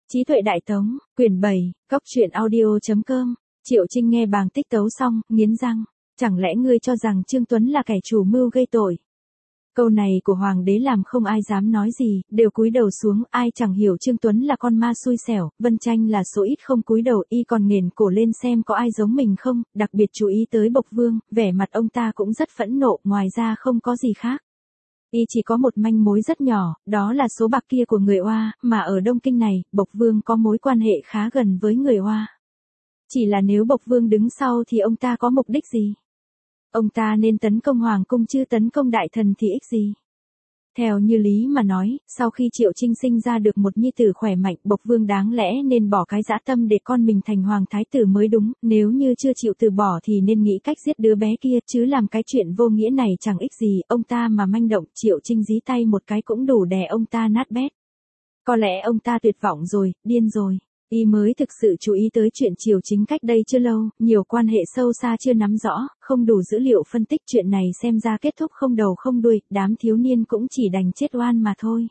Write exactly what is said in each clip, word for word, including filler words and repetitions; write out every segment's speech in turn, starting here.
Trí tuệ đại tống, quyển bảy, góc truyện audio chấm com. Triệu Trinh nghe bàng tích tấu xong, nghiến răng. Chẳng lẽ ngươi cho rằng Trương Tuấn là kẻ chủ mưu gây tội? Câu này của hoàng đế làm không ai dám nói gì, đều cúi đầu xuống, ai chẳng hiểu Trương Tuấn là con ma xui xẻo, Vân Tranh là số ít không cúi đầu, y còn nghển cổ lên xem có ai giống mình không, đặc biệt chú ý tới Bộc Vương, vẻ mặt ông ta cũng rất phẫn nộ, ngoài ra không có gì khác. Y chỉ có một manh mối rất nhỏ, đó là số bạc kia của người Oa, mà ở Đông Kinh này, Bộc Vương có mối quan hệ khá gần với người Oa. Chỉ là nếu Bộc Vương đứng sau thì ông ta có mục đích gì? Ông ta nên tấn công Hoàng cung chứ tấn công đại thần thì ích gì? Theo như lý mà nói, sau khi Triệu Trinh sinh ra được một nhi tử khỏe mạnh, Bộc Vương đáng lẽ nên bỏ cái dã tâm để con mình thành hoàng thái tử mới đúng, nếu như chưa chịu từ bỏ thì nên nghĩ cách giết đứa bé kia, chứ làm cái chuyện vô nghĩa này chẳng ích gì, ông ta mà manh động, Triệu Trinh dí tay một cái cũng đủ đè ông ta nát bét. Có lẽ ông ta tuyệt vọng rồi, điên rồi. Y mới thực sự chú ý tới chuyện Triều Chính cách đây chưa lâu, nhiều quan hệ sâu xa chưa nắm rõ, không đủ dữ liệu phân tích chuyện này xem ra kết thúc không đầu không đuôi, đám thiếu niên cũng chỉ đành chết oan mà thôi.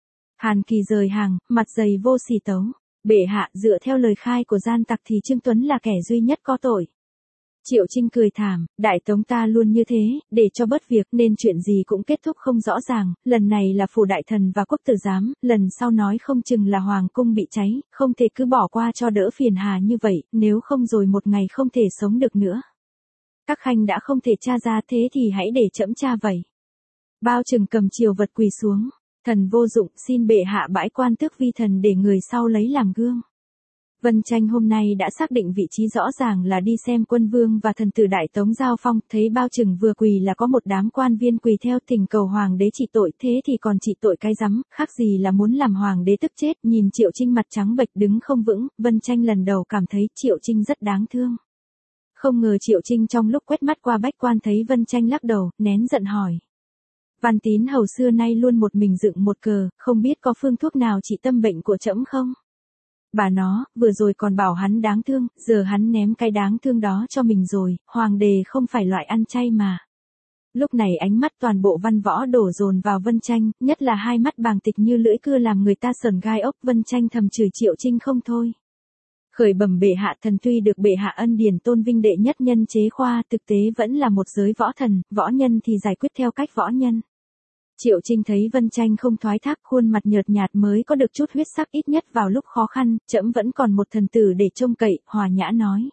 Hàn Kỳ rời hàng, mặt dày vô sỉ tấu. Bệ hạ, dựa theo lời khai của gian tặc thì Trương Tuấn là kẻ duy nhất có tội. Triệu Trinh cười thảm, đại tống ta luôn như thế, để cho bớt việc nên chuyện gì cũng kết thúc không rõ ràng, lần này là phủ đại thần và quốc tử giám, lần sau nói không chừng là hoàng cung bị cháy, không thể cứ bỏ qua cho đỡ phiền hà như vậy, nếu không rồi một ngày không thể sống được nữa. Các khanh đã không thể tra ra thế thì hãy để trẫm tra vậy. Bao Trừng cầm triều vật quỳ xuống, thần vô dụng, xin bệ hạ bãi quan tước vi thần để người sau lấy làm gương. Vân Tranh hôm nay đã xác định vị trí rõ ràng là đi xem quân vương và thần tử đại tống giao phong, thấy Bao Trừng vừa quỳ là có một đám quan viên quỳ theo thỉnh cầu hoàng đế trị tội, thế thì còn trị tội cái rắm, khác gì là muốn làm hoàng đế tức chết, nhìn Triệu Trinh mặt trắng bệch đứng không vững, Vân Tranh lần đầu cảm thấy Triệu Trinh rất đáng thương. Không ngờ Triệu Trinh trong lúc quét mắt qua bách quan thấy Vân Tranh lắc đầu, nén giận hỏi. Văn Tín hầu xưa nay luôn một mình dựng một cờ, không biết có phương thuốc nào trị tâm bệnh của trẫm không? Bà nó, vừa rồi còn bảo hắn đáng thương, giờ hắn ném cái đáng thương đó cho mình rồi, hoàng đế không phải loại ăn chay mà. Lúc này ánh mắt toàn bộ văn võ đổ dồn vào Vân Tranh, nhất là hai mắt bàng tịch như lưỡi cưa làm người ta sởn gai ốc. Vân Tranh thầm chửi Triệu Trinh không thôi. Khởi bẩm bệ hạ, thần tuy được bệ hạ ân điển tôn vinh đệ nhất nhân chế khoa, thực tế vẫn là một giới võ thần, võ nhân thì giải quyết theo cách võ nhân. Triệu Trinh thấy Vân Tranh không thoái thác, khuôn mặt nhợt nhạt mới có được chút huyết sắc, ít nhất vào lúc khó khăn, trẫm vẫn còn một thần tử để trông cậy, hòa nhã nói.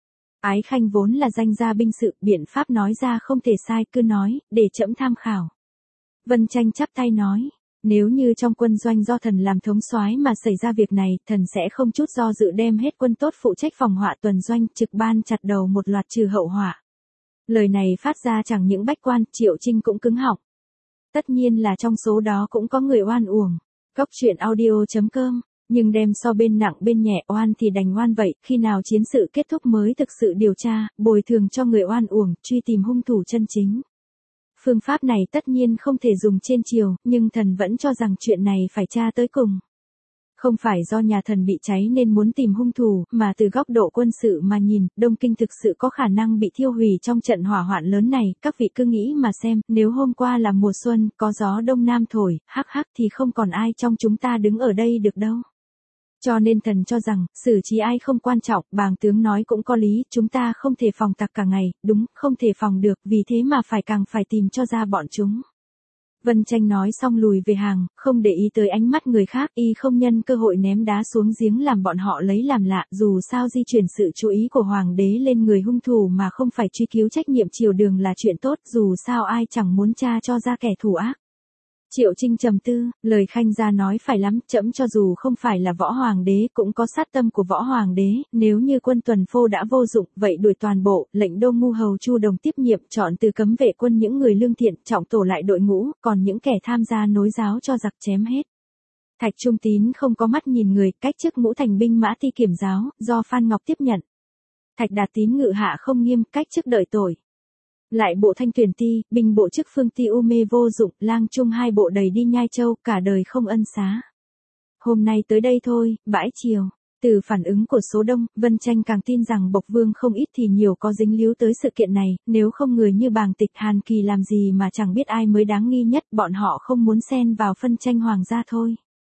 Ái khanh vốn là danh gia binh sự, biện pháp nói ra không thể sai, cứ nói, để trẫm tham khảo. Vân Tranh chắp tay nói, nếu như trong quân doanh do thần làm thống soái mà xảy ra việc này, thần sẽ không chút do dự đem hết quân tốt phụ trách phòng họa tuần doanh, trực ban chặt đầu một loạt trừ hậu họa. Lời này phát ra chẳng những bách quan, Triệu Trinh cũng cứng họng. Tất nhiên là trong số đó cũng có người oan uổng. Góc truyện audio chấm com, nhưng đem so bên nặng bên nhẹ, oan thì đành oan vậy, khi nào chiến sự kết thúc mới thực sự điều tra, bồi thường cho người oan uổng, truy tìm hung thủ chân chính. Phương pháp này tất nhiên không thể dùng trên triều, nhưng thần vẫn cho rằng chuyện này phải tra tới cùng. Không phải do nhà thần bị cháy nên muốn tìm hung thủ, mà từ góc độ quân sự mà nhìn, Đông Kinh thực sự có khả năng bị thiêu hủy trong trận hỏa hoạn lớn này, các vị cứ nghĩ mà xem, nếu hôm qua là mùa xuân, có gió đông nam thổi, hắc hắc thì không còn ai trong chúng ta đứng ở đây được đâu. Cho nên thần cho rằng, xử trí ai không quan trọng, bàng tướng nói cũng có lý, chúng ta không thể phòng tặc cả ngày, đúng, không thể phòng được, vì thế mà phải càng phải tìm cho ra bọn chúng. Vân Tranh nói xong lùi về hàng, không để ý tới ánh mắt người khác, y không nhân cơ hội ném đá xuống giếng làm bọn họ lấy làm lạ, dù sao di chuyển sự chú ý của hoàng đế lên người hung thủ mà không phải truy cứu trách nhiệm triều đường là chuyện tốt, dù sao ai chẳng muốn tra cho ra kẻ thủ ác. Triệu Trinh trầm tư, lời khanh gia nói phải lắm, trẫm cho dù không phải là võ hoàng đế cũng có sát tâm của võ hoàng đế, nếu như quân tuần phô đã vô dụng, vậy đuổi toàn bộ, lệnh Đô Ngu Hầu Chu Đồng tiếp nhiệm, chọn từ cấm vệ quân những người lương thiện, trọng tổ lại đội ngũ, còn những kẻ tham gia nối giáo cho giặc chém hết. Thạch Trung Tín không có mắt nhìn người, cách chức ngũ thành binh mã ti kiểm giáo, do Phan Ngọc tiếp nhận. Thạch Đạt Tín ngự hạ không nghiêm, cách chức đợi tội. Lại bộ thanh tuyển ti, binh bộ chức phương ti u mê vô dụng, lang trung hai bộ đầy đi Nhai Châu, cả đời không ân xá. Hôm nay tới đây thôi, bãi chiều. Từ phản ứng của số đông, Vân Tranh càng tin rằng Bộc Vương không ít thì nhiều có dính líu tới sự kiện này, nếu không người như bàng tịch Hàn Kỳ làm gì mà chẳng biết ai mới đáng nghi nhất, bọn họ không muốn xen vào phân tranh hoàng gia thôi.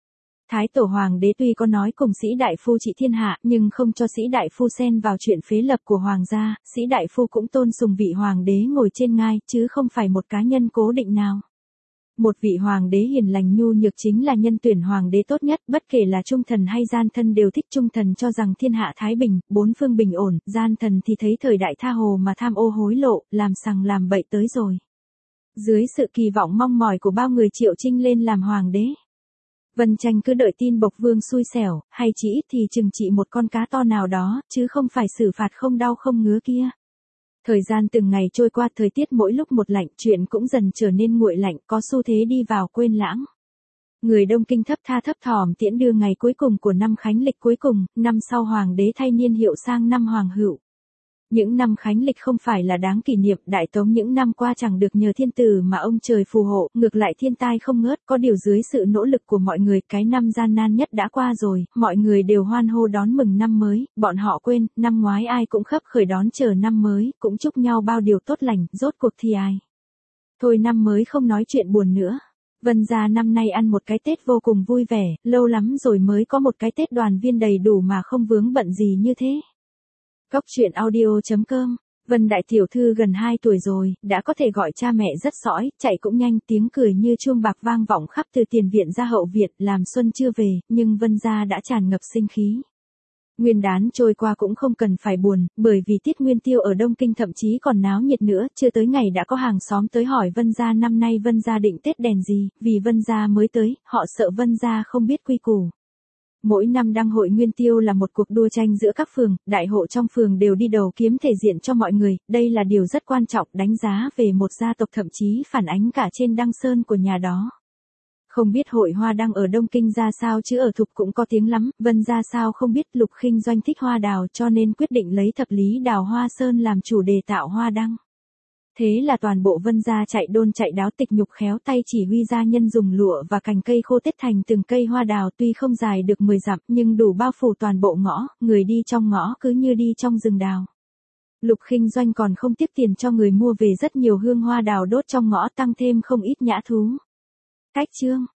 Thái tổ hoàng đế tuy có nói cùng sĩ đại phu trị thiên hạ, nhưng không cho sĩ đại phu xen vào chuyện phế lập của hoàng gia, sĩ đại phu cũng tôn sùng vị hoàng đế ngồi trên ngai, chứ không phải một cá nhân cố định nào. Một vị hoàng đế hiền lành nhu nhược chính là nhân tuyển hoàng đế tốt nhất, bất kể là trung thần hay gian thân đều thích. Trung thần cho rằng thiên hạ thái bình, bốn phương bình ổn, gian thần thì thấy thời đại tha hồ mà tham ô hối lộ, làm sằng làm bậy tới rồi. Dưới sự kỳ vọng mong mỏi của bao người, Triệu Trinh lên làm hoàng đế. Vân Tranh cứ đợi tin Bộc Vương xui xẻo, hay chỉ ít thì trừng trị một con cá to nào đó, chứ không phải xử phạt không đau không ngứa kia. Thời gian từng ngày trôi qua, thời tiết mỗi lúc một lạnh, chuyện cũng dần trở nên nguội lạnh, có xu thế đi vào quên lãng. Người Đông Kinh thấp tha thấp thỏm tiễn đưa ngày cuối cùng của năm khánh lịch cuối cùng, năm sau hoàng đế thay niên hiệu sang năm Hoàng Hữu. Những năm khánh lịch không phải là đáng kỷ niệm, Đại Tống những năm qua chẳng được nhờ thiên tử mà ông trời phù hộ, ngược lại thiên tai không ngớt, có điều dưới sự nỗ lực của mọi người, cái năm gian nan nhất đã qua rồi, mọi người đều hoan hô đón mừng năm mới, bọn họ quên, năm ngoái ai cũng khấp khởi đón chờ năm mới, cũng chúc nhau bao điều tốt lành, rốt cuộc thì ai. Thôi năm mới không nói chuyện buồn nữa. Vân gia năm nay ăn một cái Tết vô cùng vui vẻ, lâu lắm rồi mới có một cái Tết đoàn viên đầy đủ mà không vướng bận gì như thế. Góc truyện audio chấm com. Vân đại tiểu thư gần hai tuổi rồi, đã có thể gọi cha mẹ rất sõi, chạy cũng nhanh, tiếng cười như chuông bạc vang vọng khắp từ tiền viện ra hậu viện, làm xuân chưa về, nhưng Vân gia đã tràn ngập sinh khí. Nguyên đán trôi qua cũng không cần phải buồn, bởi vì tiết nguyên tiêu ở Đông Kinh thậm chí còn náo nhiệt nữa, chưa tới ngày đã có hàng xóm tới hỏi Vân gia năm nay Vân gia định Tết đèn gì, vì Vân gia mới tới, họ sợ Vân gia không biết quy củ. Mỗi năm đăng hội nguyên tiêu là một cuộc đua tranh giữa các phường, đại hộ trong phường đều đi đầu kiếm thể diện cho mọi người, đây là điều rất quan trọng, đánh giá về một gia tộc, thậm chí phản ánh cả trên đăng sơn của nhà đó. Không biết hội hoa đăng ở Đông Kinh ra sao chứ ở Thục cũng có tiếng lắm, Vân ra sao không biết. Lục Khinh Doanh thích hoa đào cho nên quyết định lấy thập lý đào hoa sơn làm chủ đề tạo hoa đăng. Thế là toàn bộ Vân gia chạy đôn chạy đáo, tịch nhục khéo tay chỉ huy gia nhân dùng lụa và cành cây khô tết thành từng cây hoa đào, tuy không dài được mười dặm nhưng đủ bao phủ toàn bộ ngõ, người đi trong ngõ cứ như đi trong rừng đào. Lục Khinh Doanh còn không tiếc tiền cho người mua về rất nhiều hương hoa đào đốt trong ngõ, tăng thêm không ít nhã thú. Cách chương